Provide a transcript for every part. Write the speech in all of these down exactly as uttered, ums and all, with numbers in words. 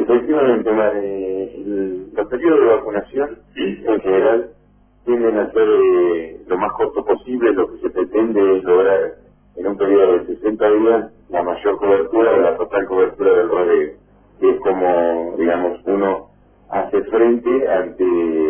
Efectivamente, la, eh, el- los periodos de vacunación en general tienden a ser eh, lo más corto posible. Lo que se pretende es lograr en un periodo de sesenta días la mayor cobertura o la total cobertura del rodeo, que es como, digamos, uno hace frente ante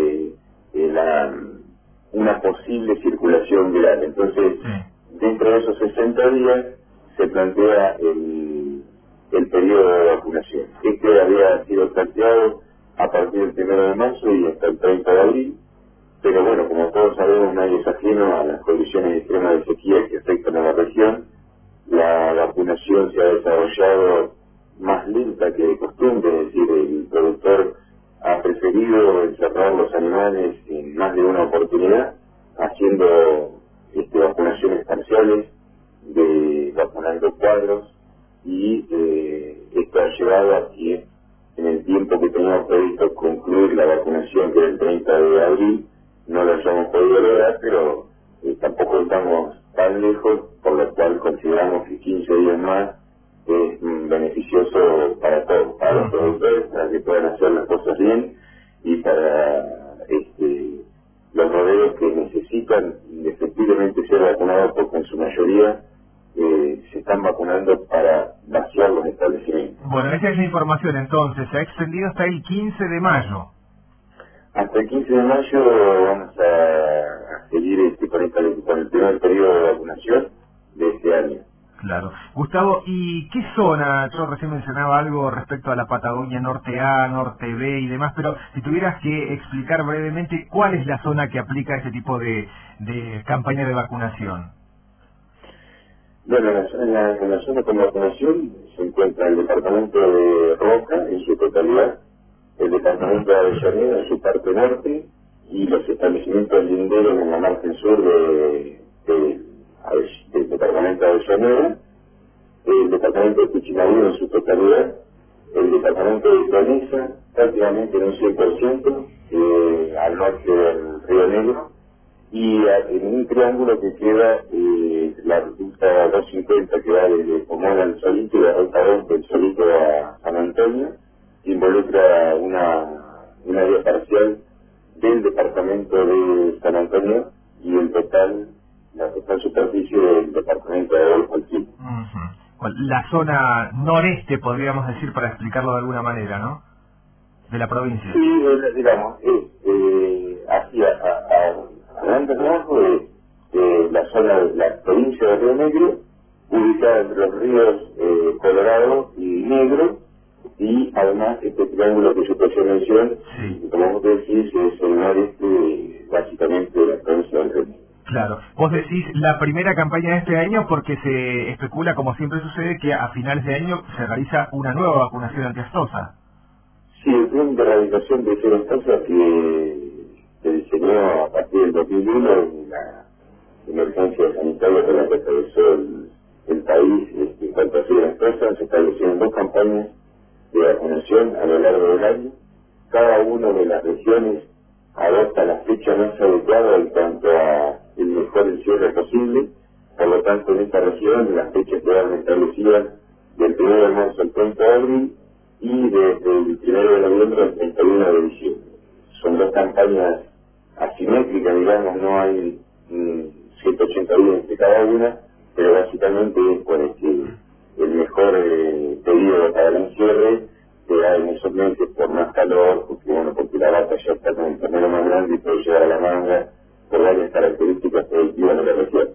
eh, la, una posible circulación viral. Entonces, Sí. dentro de esos sesenta días se plantea el, el periodo de vacunación. Este había sido planteado a partir del primero de marzo y hasta el treinta de abril, pero bueno, como todos sabemos, nadie es ajeno a las condiciones extremas de sequía que afectan a la región. La vacunación se ha desarrollado más lenta que de costumbre, es decir, el productor ha preferido encerrar los animales en más de una oportunidad, haciendo este, vacunaciones parciales, de vacunando cuadros, y eh, esto ha llevado a que en el tiempo que teníamos previsto concluir la vacunación, que era el treinta de abril, no lo hayamos podido lograr, pero eh, tampoco estamos tan lejos, por lo cual consideramos que quince días más es mm, beneficioso para todos, para los productores, para que puedan hacer las cosas bien, y para este, los rodeos que necesitan indefectiblemente ser vacunados, porque en su mayoría eh, se están vacunando para vaciar los establecimientos. Bueno, esa es la información entonces. Se ha extendido hasta el quince de mayo. Hasta el quince de mayo vamos a, a seguir este, con, esta, con el primer periodo de vacunación de este año. Claro. Gustavo, ¿y qué zona? Yo recién mencionaba algo respecto a la Patagonia Norte A, Norte B y demás, pero si tuvieras que explicar brevemente cuál es la zona que aplica este tipo de, de campaña de vacunación. Bueno, en la, en la, en la zona con vacunación se encuentra el departamento de Roca en su totalidad, el departamento de Avellaneda en su parte norte, y los establecimientos linderos en la margen sur de, de, Ave- del departamento de Avellaneda, el departamento de Cuchilabú en su totalidad, el departamento de Conesa prácticamente en un cien por ciento, eh, al norte del Río Negro, y a- en un triángulo que queda eh, la ruta doscientos cincuenta, que va desde Pomona al Solito, y la ruta dos del Solito a San Antonio, que involucra una, una área parcial del departamento de San Antonio, y el total, la total superficie del departamento de Golfo. Ujú. Bueno, la zona noreste, podríamos decir, para explicarlo de alguna manera, ¿no? De la provincia. Sí, eh, digamos, es eh, hacia a, a, a grandes rasgos de, de la zona de la provincia de Río Negro, ubicada entre los ríos eh, Colorado y Negro, y además este triángulo que yo te hacía mención, Sí. como vos decís, es el noreste eh, básicamente de la provincia de Río Negro. Claro. Vos decís la primera campaña de este año porque se especula, como siempre sucede, que a finales de año se realiza una nueva vacunación antiaftosa. Sí, el plan de erradicación de Ferostosa que se diseñó a partir del dos mil uno en la emergencia sanitaria por la que atravesó el, el país, este, en cuanto a Ferostosa, se establecieron dos campañas de vacunación a lo largo del año. Cada una de las regiones adopta la fecha más adecuada en cuanto a el mejor encierre posible. Por lo tanto, en esta región las fechas quedaron establecidas del primero de marzo al treinta de abril, y desde el primero de noviembre al treinta y uno de diciembre. Son dos campañas asimétricas, digamos, no hay mm, ciento ochenta días entre cada una, pero básicamente es por el que el mejor eh, periodo para el encierre se da en esos meses por más calor, porque bueno, porque la vaca ya está con el tamaño más grande y puede llegar a la manga, por varias características productivas de la región.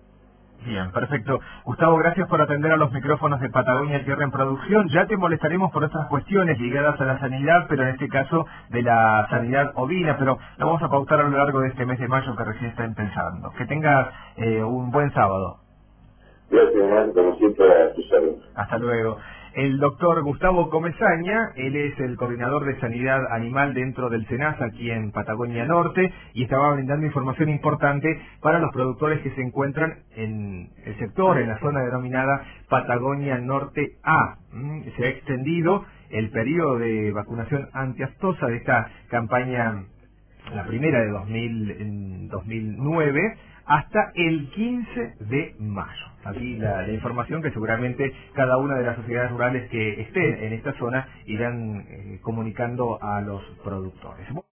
Bien, perfecto. Gustavo, gracias por atender a los micrófonos de Patagonia Tierra en Producción. Ya te molestaremos por otras cuestiones ligadas a la sanidad, pero en este caso de la sanidad ovina, pero lo vamos a pautar a lo largo de este mes de mayo que recién está empezando. Que tengas eh, un buen sábado. Gracias, Omar, como siempre, a tus órdenes. Hasta luego. El doctor Gustavo Comesaña, él es el coordinador de sanidad animal dentro del SENASA aquí en Patagonia Norte, y estaba brindando información importante para los productores que se encuentran en el sector, en la zona denominada Patagonia Norte A. Mm, Se ha extendido el periodo de vacunación antiaftosa de esta campaña, la primera de dos mil, en dos mil nueve, hasta el quince de mayo. Aquí la, la información que seguramente cada una de las sociedades rurales que estén en esta zona irán eh, comunicando a los productores.